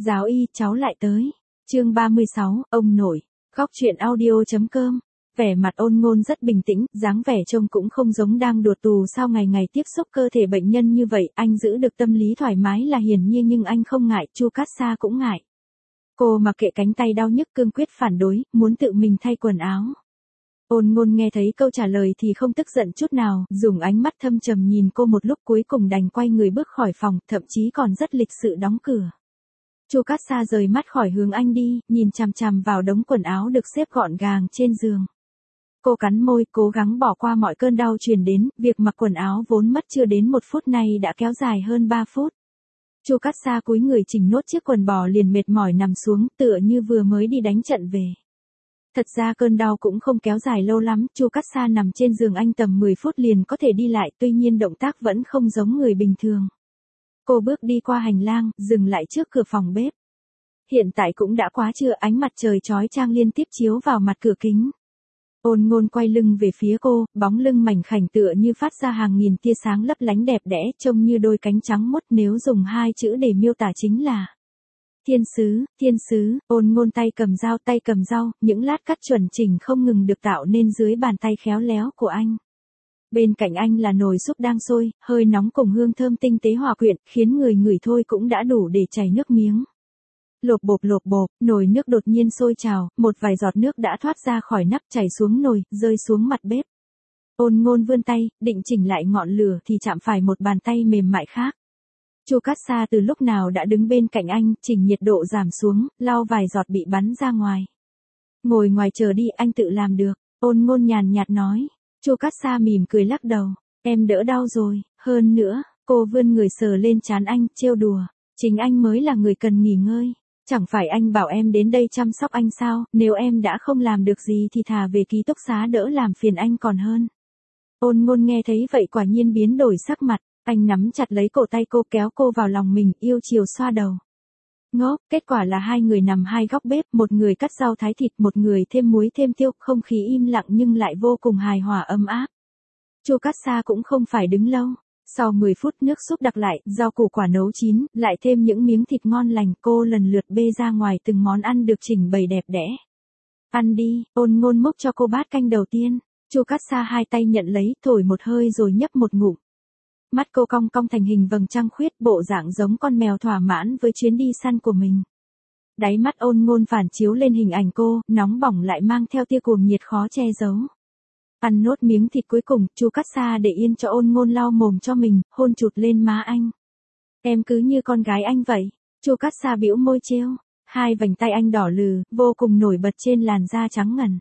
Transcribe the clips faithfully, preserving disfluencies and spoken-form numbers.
Giáo y, cháu lại tới. Chương ba mươi sáu, ông nội. Góc truyện audio.com. Vẻ mặt Ôn Ngôn rất bình tĩnh, dáng vẻ trông cũng không giống đang đùa tù sau ngày ngày tiếp xúc cơ thể bệnh nhân như vậy, anh giữ được tâm lý thoải mái là hiển nhiên nhưng anh không ngại, Chu Cát Sa cũng ngại. Cô mặc kệ cánh tay đau nhức cương quyết phản đối, muốn tự mình thay quần áo. Ôn Ngôn nghe thấy câu trả lời thì không tức giận chút nào, dùng ánh mắt thâm trầm nhìn cô một lúc cuối cùng đành quay người bước khỏi phòng, thậm chí còn rất lịch sự đóng cửa. Chu Cát Sa rời mắt khỏi hướng anh đi, nhìn chằm chằm vào đống quần áo được xếp gọn gàng trên giường. Cô cắn môi, cố gắng bỏ qua mọi cơn đau truyền đến, việc mặc quần áo vốn mất chưa đến một phút này đã kéo dài hơn ba phút. Chu Cát Sa cúi người chỉnh nốt chiếc quần bò liền mệt mỏi nằm xuống, tựa như vừa mới đi đánh trận về. Thật ra cơn đau cũng không kéo dài lâu lắm, Chu Cát Sa nằm trên giường anh tầm mười phút liền có thể đi lại, tuy nhiên động tác vẫn không giống người bình thường. Cô bước đi qua hành lang, dừng lại trước cửa phòng bếp. Hiện tại cũng đã quá trưa, ánh mặt trời chói chang liên tiếp chiếu vào mặt cửa kính. Ôn Ngôn quay lưng về phía cô, bóng lưng mảnh khảnh tựa như phát ra hàng nghìn tia sáng lấp lánh đẹp đẽ, trông như đôi cánh trắng muốt, nếu dùng hai chữ để miêu tả chính là thiên sứ, thiên sứ. Ôn Ngôn tay cầm dao, tay cầm dao, những lát cắt chuẩn chỉnh không ngừng được tạo nên dưới bàn tay khéo léo của anh. Bên cạnh anh là nồi súp đang sôi, hơi nóng cùng hương thơm tinh tế hòa quyện, khiến người ngửi thôi cũng đã đủ để chảy nước miếng. Lộp bộp lộp bộp, nồi nước đột nhiên sôi trào, một vài giọt nước đã thoát ra khỏi nắp chảy xuống nồi, rơi xuống mặt bếp. Ôn Ngôn vươn tay, định chỉnh lại ngọn lửa thì chạm phải một bàn tay mềm mại khác. Chu Cát Sa từ lúc nào đã đứng bên cạnh anh, chỉnh nhiệt độ giảm xuống, lau vài giọt bị bắn ra ngoài. Ngồi ngoài chờ đi, anh tự làm được. Ôn Ngôn nhàn nhạt nói. Chu Cát Sa mỉm cười lắc đầu. Em đỡ đau rồi, hơn nữa, cô vươn người sờ lên trán anh, trêu đùa. Chính anh mới là người cần nghỉ ngơi. Chẳng phải anh bảo em đến đây chăm sóc anh sao, nếu em đã không làm được gì thì thà về ký túc xá đỡ làm phiền anh còn hơn. Ôn Ngôn nghe thấy vậy quả nhiên biến đổi sắc mặt, anh nắm chặt lấy cổ tay cô kéo cô vào lòng mình, yêu chiều xoa đầu. Ngốc, kết quả là hai người nằm hai góc bếp, một người cắt rau thái thịt, một người thêm muối thêm tiêu, không khí im lặng nhưng lại vô cùng hài hòa ấm áp. Chu Cát Sa cũng không phải đứng lâu. Sau mười phút nước súp đặc lại, rau củ quả nấu chín, lại thêm những miếng thịt ngon lành, cô lần lượt bê ra ngoài từng món ăn được chỉnh bày đẹp đẽ. Ăn đi. Ôn Ngôn múc cho cô bát canh đầu tiên. Chu Cát Sa hai tay nhận lấy, thổi một hơi rồi nhấp một ngụm. Mắt cô cong cong thành hình vầng trăng khuyết, bộ dạng giống con mèo thỏa mãn với chuyến đi săn của mình. Đáy mắt Ôn Ngôn phản chiếu lên hình ảnh cô, nóng bỏng lại mang theo tia cuồng nhiệt khó che giấu. Ăn nốt miếng thịt cuối cùng, Chu Cát Sa để yên cho Ôn Ngôn lau mồm cho mình, hôn chụt lên má anh. Em cứ như con gái anh vậy. Chu Cát Sa bĩu môi trêu. Hai vành tay anh đỏ lừ, vô cùng nổi bật trên làn da trắng ngần.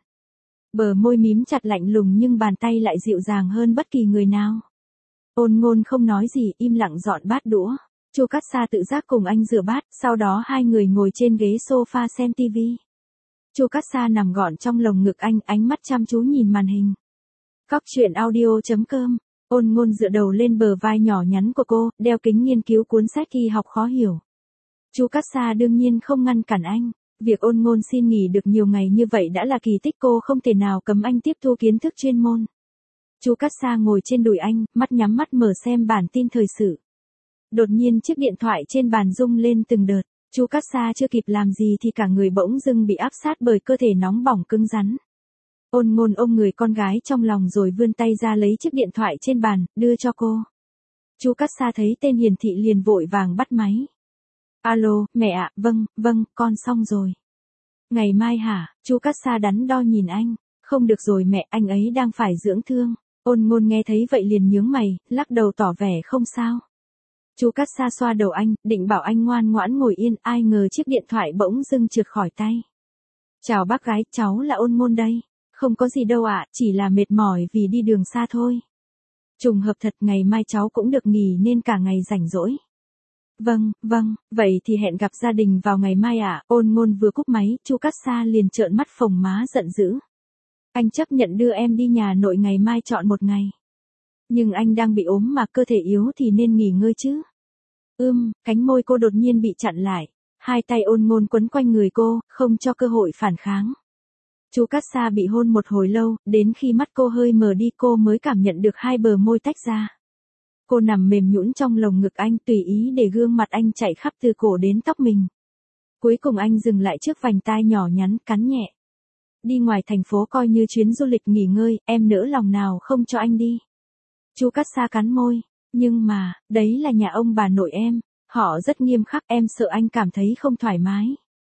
Bờ môi mím chặt lạnh lùng nhưng bàn tay lại dịu dàng hơn bất kỳ người nào. Ôn Ngôn không nói gì, im lặng dọn bát đũa. Chu Cát Sa tự giác cùng anh rửa bát, sau đó hai người ngồi trên ghế sofa xem tivi. Chu Cát Sa nằm gọn trong lồng ngực anh, ánh mắt chăm chú nhìn màn hình. Góc truyện audio.com. Ôn Ngôn dựa đầu lên bờ vai nhỏ nhắn của cô, đeo kính nghiên cứu cuốn sách y học khó hiểu. Chu Cát Sa đương nhiên không ngăn cản anh. Việc Ôn Ngôn xin nghỉ được nhiều ngày như vậy đã là kỳ tích, cô không thể nào cấm anh tiếp thu kiến thức chuyên môn. Chu Cát Sa ngồi trên đùi anh, mắt nhắm mắt mở xem bản tin thời sự. Đột nhiên chiếc điện thoại trên bàn rung lên từng đợt. Chu Cát Sa chưa kịp làm gì thì cả người bỗng dưng bị áp sát bởi cơ thể nóng bỏng cứng rắn. Ôn Ngôn ôm người con gái trong lòng rồi vươn tay ra lấy chiếc điện thoại trên bàn, đưa cho cô. Chu Cát Sa thấy tên hiển thị liền vội vàng bắt máy. Alo, mẹ ạ, vâng, vâng, con xong rồi. Ngày mai hả? Chu Cát Sa đắn đo nhìn anh. Không được rồi mẹ, anh ấy đang phải dưỡng thương. Ôn Ngôn nghe thấy vậy liền nhướng mày, lắc đầu tỏ vẻ không sao. Chu Cát Sa xoa đầu anh, định bảo anh ngoan ngoãn ngồi yên, ai ngờ chiếc điện thoại bỗng dưng trượt khỏi tay. Chào bác gái, cháu là Ôn Ngôn đây. Không có gì đâu ạ, chỉ là mệt mỏi vì đi đường xa thôi. Trùng hợp thật, ngày mai cháu cũng được nghỉ nên cả ngày rảnh rỗi. Vâng, vâng, vậy thì hẹn gặp gia đình vào ngày mai ạ. Ôn Ngôn vừa cúp máy, Chu Cát Sa liền trợn mắt phồng má giận dữ. Anh chấp nhận đưa em đi nhà nội ngày mai chọn một ngày. Nhưng anh đang bị ốm mà cơ thể yếu thì nên nghỉ ngơi chứ. Ưm, cánh môi cô đột nhiên bị chặn lại. Hai tay Ôn Ngôn quấn quanh người cô, không cho cơ hội phản kháng. Chu Cát Sa bị hôn một hồi lâu, đến khi mắt cô hơi mờ đi cô mới cảm nhận được hai bờ môi tách ra. Cô nằm mềm nhũn trong lồng ngực anh, tùy ý để gương mặt anh chảy khắp từ cổ đến tóc mình. Cuối cùng anh dừng lại trước vành tai nhỏ nhắn, cắn nhẹ. Đi ngoài thành phố coi như chuyến du lịch nghỉ ngơi, em nỡ lòng nào không cho anh đi. Chu Cát Sa cắn môi. Nhưng mà, đấy là nhà ông bà nội em. Họ rất nghiêm khắc, em sợ anh cảm thấy không thoải mái.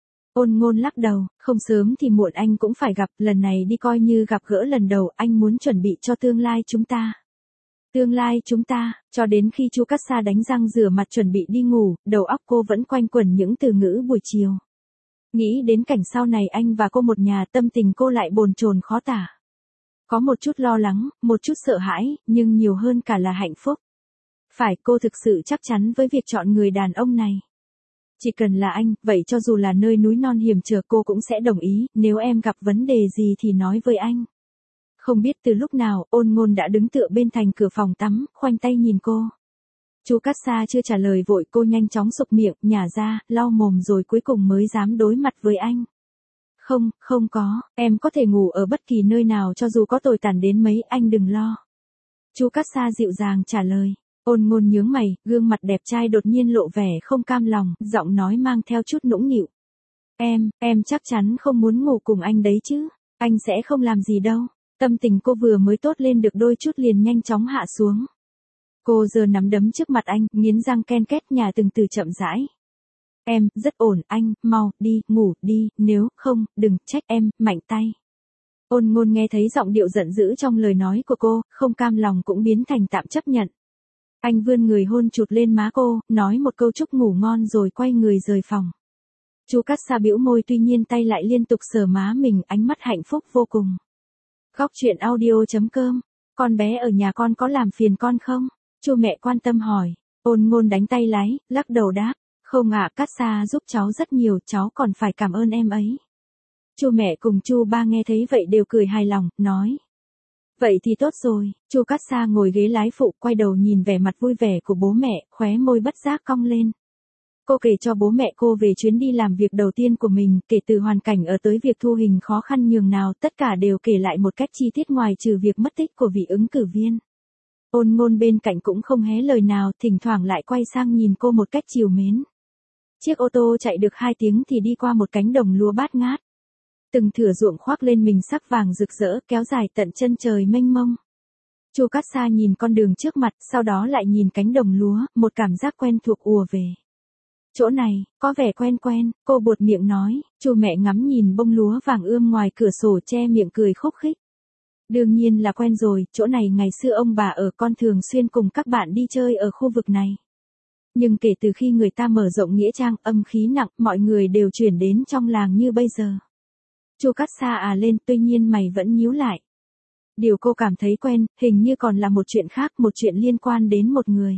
Ôn Ngôn lắc đầu, không sớm thì muộn anh cũng phải gặp, lần này đi coi như gặp gỡ lần đầu, anh muốn chuẩn bị cho tương lai chúng ta. Tương lai chúng ta, cho đến khi Chu Cát Sa đánh răng rửa mặt chuẩn bị đi ngủ, đầu óc cô vẫn quanh quẩn những từ ngữ buổi chiều. Nghĩ đến cảnh sau này anh và cô một nhà, tâm tình cô lại bồn chồn khó tả. Có một chút lo lắng, một chút sợ hãi, nhưng nhiều hơn cả là hạnh phúc. Phải, cô thực sự chắc chắn với việc chọn người đàn ông này. Chỉ cần là anh, vậy cho dù là nơi núi non hiểm trở cô cũng sẽ đồng ý, nếu em gặp vấn đề gì thì nói với anh. Không biết từ lúc nào, Ôn Ngôn đã đứng tựa bên thành cửa phòng tắm, khoanh tay nhìn cô. Chu Cát Sa chưa trả lời vội, cô nhanh chóng sục miệng, nhả ra, lau mồm rồi cuối cùng mới dám đối mặt với anh. Không, không có, em có thể ngủ ở bất kỳ nơi nào cho dù có tồi tàn đến mấy, anh đừng lo. Chu Cát Sa dịu dàng trả lời. Ôn Ngôn nhướng mày, gương mặt đẹp trai đột nhiên lộ vẻ không cam lòng, giọng nói mang theo chút nũng nịu. Em, em chắc chắn không muốn ngủ cùng anh đấy chứ, anh sẽ không làm gì đâu. Tâm tình cô vừa mới tốt lên được đôi chút liền nhanh chóng hạ xuống. Cô giơ nắm đấm trước mặt anh, nghiến răng ken két nhả từng từ chậm rãi. Em, rất ổn, anh, mau, đi, ngủ, đi, nếu không, đừng trách em, mạnh tay. Ôn Ngôn nghe thấy giọng điệu giận dữ trong lời nói của cô, không cam lòng cũng biến thành tạm chấp nhận. Anh vươn người hôn chụt lên má cô, nói một câu chúc ngủ ngon rồi quay người rời phòng. Chu Cát Sa bĩu môi tuy nhiên tay lại liên tục sờ má mình, ánh mắt hạnh phúc vô cùng. Góc truyện audio chấm com, con bé ở nhà con có làm phiền con không? Chu mẹ quan tâm hỏi. Ôn Ngôn đánh tay lái, lắc đầu đáp. Không ạ, Cát Sa giúp cháu rất nhiều, cháu còn phải cảm ơn em ấy. Chu mẹ cùng Chu ba nghe thấy vậy đều cười hài lòng, nói. Vậy thì tốt rồi. Chu Cát Sa ngồi ghế lái phụ, quay đầu nhìn vẻ mặt vui vẻ của bố mẹ, khóe môi bất giác cong lên. Cô kể cho bố mẹ cô về chuyến đi làm việc đầu tiên của mình, kể từ hoàn cảnh ở tới việc thu hình khó khăn nhường nào, tất cả đều kể lại một cách chi tiết ngoài trừ việc mất tích của vị ứng cử viên. Ôn Ngôn bên cạnh cũng không hé lời nào, thỉnh thoảng lại quay sang nhìn cô một cách trìu mến. Chiếc ô tô chạy được hai tiếng thì đi qua một cánh đồng lúa bát ngát. Từng thửa ruộng khoác lên mình sắc vàng rực rỡ, kéo dài tận chân trời mênh mông. Chu Cát Sa nhìn con đường trước mặt, sau đó lại nhìn cánh đồng lúa, một cảm giác quen thuộc ùa về. Chỗ này, có vẻ quen quen, cô buột miệng nói. Chu mẹ ngắm nhìn bông lúa vàng ươm ngoài cửa sổ che miệng cười khúc khích. Đương nhiên là quen rồi, chỗ này ngày xưa ông bà ở, con thường xuyên cùng các bạn đi chơi ở khu vực này. Nhưng kể từ khi người ta mở rộng nghĩa trang, âm khí nặng, mọi người đều chuyển đến trong làng như bây giờ. Chu Cát Sa à lên, tuy nhiên mày vẫn nhíu lại. Điều cô cảm thấy quen, hình như còn là một chuyện khác, một chuyện liên quan đến một người.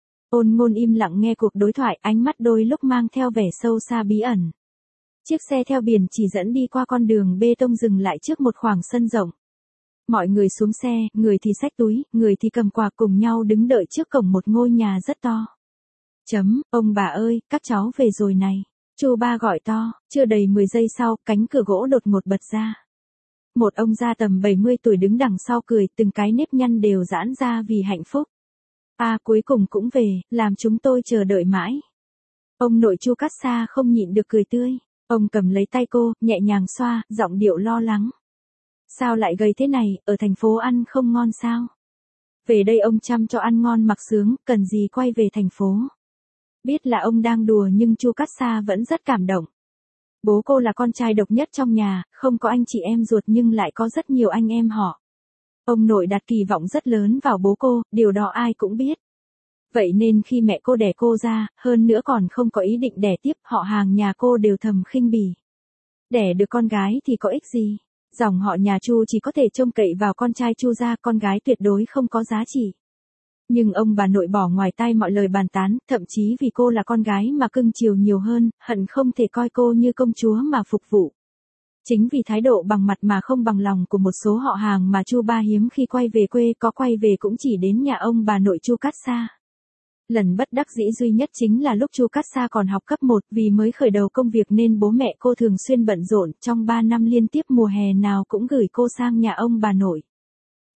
Ôn Ngôn im lặng nghe cuộc đối thoại, ánh mắt đôi lúc mang theo vẻ sâu xa bí ẩn. Chiếc xe theo biển chỉ dẫn đi qua con đường bê tông dừng lại trước một khoảng sân rộng. Mọi người xuống xe, người thì xách túi, người thì cầm quà cùng nhau đứng đợi trước cổng một ngôi nhà rất to. Chấm, ông bà ơi, các cháu về rồi này. Chu ba gọi to, chưa đầy mười giây sau, cánh cửa gỗ đột ngột bật ra. Một ông già tầm bảy mươi tuổi đứng đằng sau cười, từng cái nếp nhăn đều giãn ra vì hạnh phúc. À, cuối cùng cũng về, làm chúng tôi chờ đợi mãi. Ông nội Chu Cát Sa không nhịn được cười tươi. Ông cầm lấy tay cô, nhẹ nhàng xoa, giọng điệu lo lắng. Sao lại gầy thế này, ở thành phố ăn không ngon sao? Về đây ông chăm cho ăn ngon mặc sướng, cần gì quay về thành phố? Biết là ông đang đùa nhưng Chu Cát Sa vẫn rất cảm động. Bố cô là con trai độc nhất trong nhà, không có anh chị em ruột nhưng lại có rất nhiều anh em họ. Ông nội đặt kỳ vọng rất lớn vào bố cô, điều đó ai cũng biết. Vậy nên khi mẹ cô đẻ cô ra, hơn nữa còn không có ý định đẻ tiếp, họ hàng nhà cô đều thầm khinh bỉ. Đẻ được con gái thì có ích gì? Dòng họ nhà Chu chỉ có thể trông cậy vào con trai Chu ra, con gái tuyệt đối không có giá trị. Nhưng ông bà nội bỏ ngoài tai mọi lời bàn tán, thậm chí vì cô là con gái mà cưng chiều nhiều hơn, hận không thể coi cô như công chúa mà phục vụ. Chính vì thái độ bằng mặt mà không bằng lòng của một số họ hàng mà Chu ba hiếm khi quay về quê, có quay về cũng chỉ đến nhà ông bà nội Chu Cát Sa. Lần bất đắc dĩ duy nhất chính là lúc Chu Cát Sa còn học cấp một, vì mới khởi đầu công việc nên bố mẹ cô thường xuyên bận rộn, trong ba năm liên tiếp mùa hè nào cũng gửi cô sang nhà ông bà nội.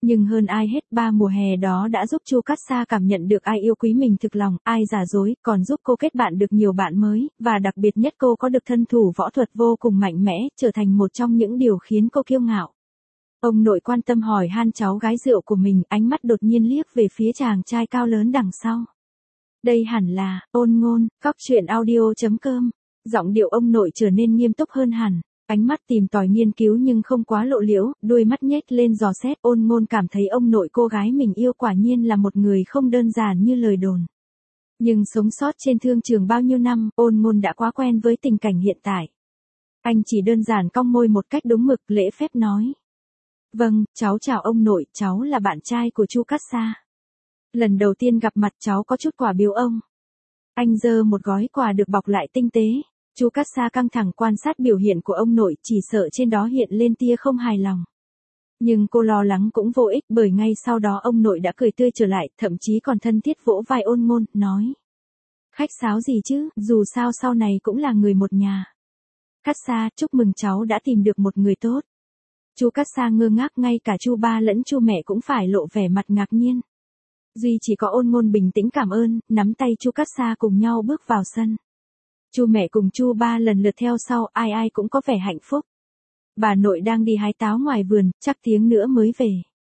Nhưng hơn ai hết ba mùa hè đó đã giúp Chu Cát Sa cảm nhận được ai yêu quý mình thực lòng, ai giả dối, còn giúp cô kết bạn được nhiều bạn mới, và đặc biệt nhất cô có được thân thủ võ thuật vô cùng mạnh mẽ, trở thành một trong những điều khiến cô kiêu ngạo. Ông nội quan tâm hỏi han cháu gái rượu của mình, ánh mắt đột nhiên liếc về phía chàng trai cao lớn đằng sau. Đây hẳn là, Ôn Ngôn, Cóc Truyện Audio chấm com. Giọng điệu ông nội trở nên nghiêm túc hơn hẳn. Ánh mắt tìm tòi nghiên cứu nhưng không quá lộ liễu, đuôi mắt nhếch lên dò xét. Ôn Ngôn cảm thấy ông nội cô gái mình yêu quả nhiên là một người không đơn giản như lời đồn. Nhưng sống sót trên thương trường bao nhiêu năm, Ôn Ngôn đã quá quen với tình cảnh hiện tại. Anh chỉ đơn giản cong môi một cách đúng mực, lễ phép nói. Vâng, cháu chào ông nội, cháu là bạn trai của Chu Cát Sa. Lần đầu tiên gặp mặt cháu có chút quà biếu ông. Anh giơ một gói quà được bọc lại tinh tế. Chu Cát Sa căng thẳng quan sát biểu hiện của ông nội, chỉ sợ trên đó hiện lên tia không hài lòng. Nhưng cô lo lắng cũng vô ích, bởi ngay sau đó ông nội đã cười tươi trở lại, thậm chí còn thân thiết vỗ vai Ôn Ngôn, nói. Khách sáo gì chứ, dù sao sau này cũng là người một nhà. Cát Sa, chúc mừng cháu đã tìm được một người tốt. Chu Cát Sa ngơ ngác, ngay cả Chu ba lẫn Chu mẹ cũng phải lộ vẻ mặt ngạc nhiên. Duy chỉ có Ôn Ngôn bình tĩnh cảm ơn, nắm tay Chu Cát Sa cùng nhau bước vào sân. Chu mẹ cùng Chu ba lần lượt theo sau, ai ai cũng có vẻ hạnh phúc. Bà nội đang đi hái táo ngoài vườn, chắc tiếng nữa mới về.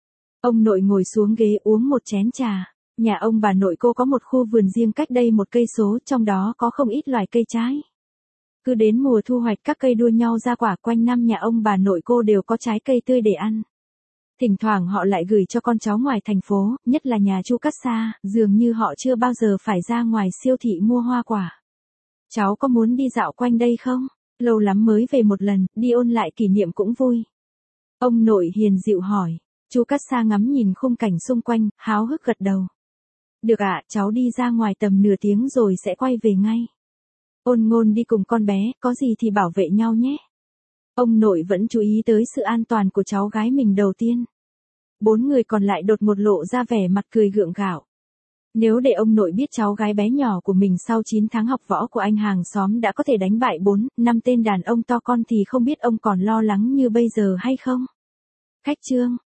Ông nội ngồi xuống ghế uống một chén trà. Nhà ông bà nội cô có một khu vườn riêng cách đây một cây số, trong đó có không ít loài cây trái. Cứ đến mùa thu hoạch các cây đua nhau ra quả, quanh năm nhà ông bà nội cô đều có trái cây tươi để ăn. Thỉnh thoảng họ lại gửi cho con cháu ngoài thành phố, nhất là nhà Chu Cát Sa, dường như họ chưa bao giờ phải ra ngoài siêu thị mua hoa quả. Cháu có muốn đi dạo quanh đây không? Lâu lắm mới về một lần, đi ôn lại kỷ niệm cũng vui. Ông nội hiền dịu hỏi. Chu Cát Sa ngắm nhìn khung cảnh xung quanh, háo hức gật đầu. Được ạ, cháu đi ra ngoài tầm nửa tiếng rồi sẽ quay về ngay. Ôn Ngôn đi cùng con bé, có gì thì bảo vệ nhau nhé. Ông nội vẫn chú ý tới sự an toàn của cháu gái mình đầu tiên. Bốn người còn lại đột ngột lộ ra vẻ mặt cười gượng gạo. Nếu để ông nội biết cháu gái bé nhỏ của mình sau chín tháng học võ của anh hàng xóm đã có thể đánh bại bốn, năm tên đàn ông to con thì không biết ông còn lo lắng như bây giờ hay không. Khách trương.